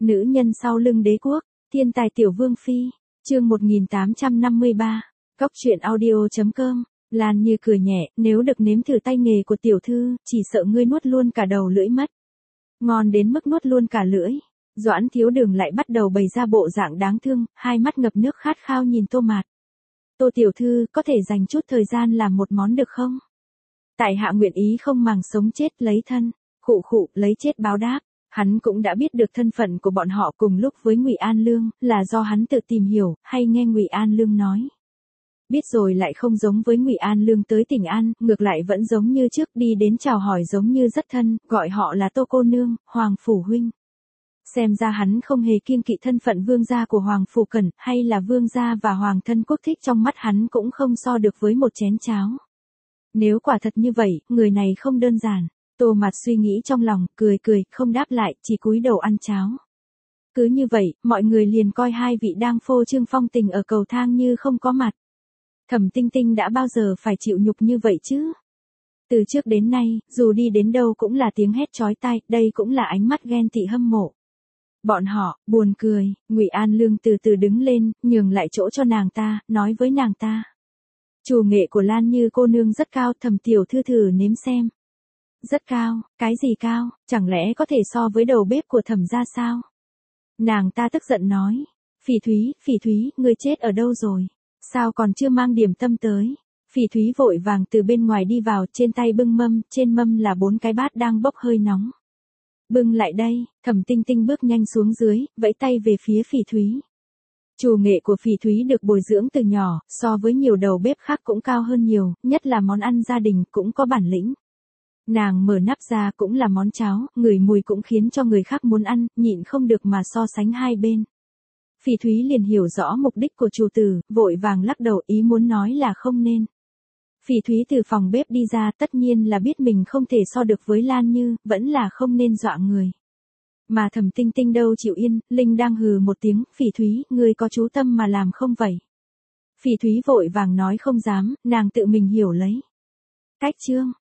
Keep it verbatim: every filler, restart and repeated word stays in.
Nữ nhân sau lưng đế quốc, thiên tài tiểu vương phi, chương một nghìn tám trăm năm mươi ba, cóc truyện audio chấm com. Lan Như cười nhẹ, nếu được nếm thử tay nghề của tiểu thư, chỉ sợ ngươi nuốt luôn cả đầu lưỡi mất. Ngon đến mức nuốt luôn cả lưỡi. Doãn Thiếu Đường lại bắt đầu bày ra bộ dạng đáng thương, hai mắt ngập nước khát khao nhìn Tô Mạt. Tô tiểu thư, có thể dành chút thời gian làm một món được không? Tại hạ nguyện ý không màng sống chết lấy thân, khụ khụ, lấy chết báo đáp. Hắn cũng đã biết được thân phận của bọn họ cùng lúc với Ngụy An Lương, là do hắn tự tìm hiểu, hay nghe Ngụy An Lương nói. Biết rồi lại không giống với Ngụy An Lương tới Tỉnh An, ngược lại vẫn giống như trước, đi đến chào hỏi giống như rất thân, gọi họ là Tô cô nương, Hoàng phủ huynh. Xem ra hắn không hề kiêng kỵ thân phận vương gia của Hoàng phủ Cẩn, hay là vương gia và hoàng thân quốc thích, trong mắt hắn cũng không so được với một chén cháo. Nếu quả thật như vậy, người này không đơn giản. Tô Mạt suy nghĩ trong lòng, cười cười, không đáp lại, chỉ cúi đầu ăn cháo. Cứ như vậy, mọi người liền coi hai vị đang phô trương phong tình ở cầu thang như không có mặt. Thẩm Tinh Tinh đã bao giờ phải chịu nhục như vậy chứ? Từ trước đến nay, dù đi đến đâu cũng là tiếng hét chói tai, đây cũng là ánh mắt ghen tị hâm mộ. Bọn họ, buồn cười, Ngụy An Lương từ từ đứng lên, nhường lại chỗ cho nàng ta, nói với nàng ta. Chủ nghệ của Lan Như cô nương rất cao, Thẩm tiểu thư thử nếm xem. Rất cao, cái gì cao, chẳng lẽ có thể so với đầu bếp của Thẩm gia sao? Nàng ta tức giận nói. Phỉ Thúy, Phỉ Thúy, ngươi chết ở đâu rồi? Sao còn chưa mang điểm tâm tới? Phỉ Thúy vội vàng từ bên ngoài đi vào, trên tay bưng mâm, trên mâm là bốn cái bát đang bốc hơi nóng. Bưng lại đây, Thẩm Tinh Tinh bước nhanh xuống dưới, vẫy tay về phía Phỉ Thúy. Chủ nghệ của Phỉ Thúy được bồi dưỡng từ nhỏ, so với nhiều đầu bếp khác cũng cao hơn nhiều, nhất là món ăn gia đình cũng có bản lĩnh. Nàng mở nắp ra cũng là món cháo, ngửi mùi cũng khiến cho người khác muốn ăn, nhịn không được mà so sánh hai bên. Phỉ Thúy liền hiểu rõ mục đích của chủ tử, vội vàng lắc đầu, ý muốn nói là không nên. Phỉ Thúy từ phòng bếp đi ra, tất nhiên là biết mình không thể so được với Lan Như, vẫn là không nên dọa người. Mà Thẩm Tinh Tinh đâu chịu yên, Linh đang hừ một tiếng, Phỉ Thúy, ngươi có chú tâm mà làm không vậy? Phỉ Thúy vội vàng nói không dám, nàng tự mình hiểu lấy. Cách chương,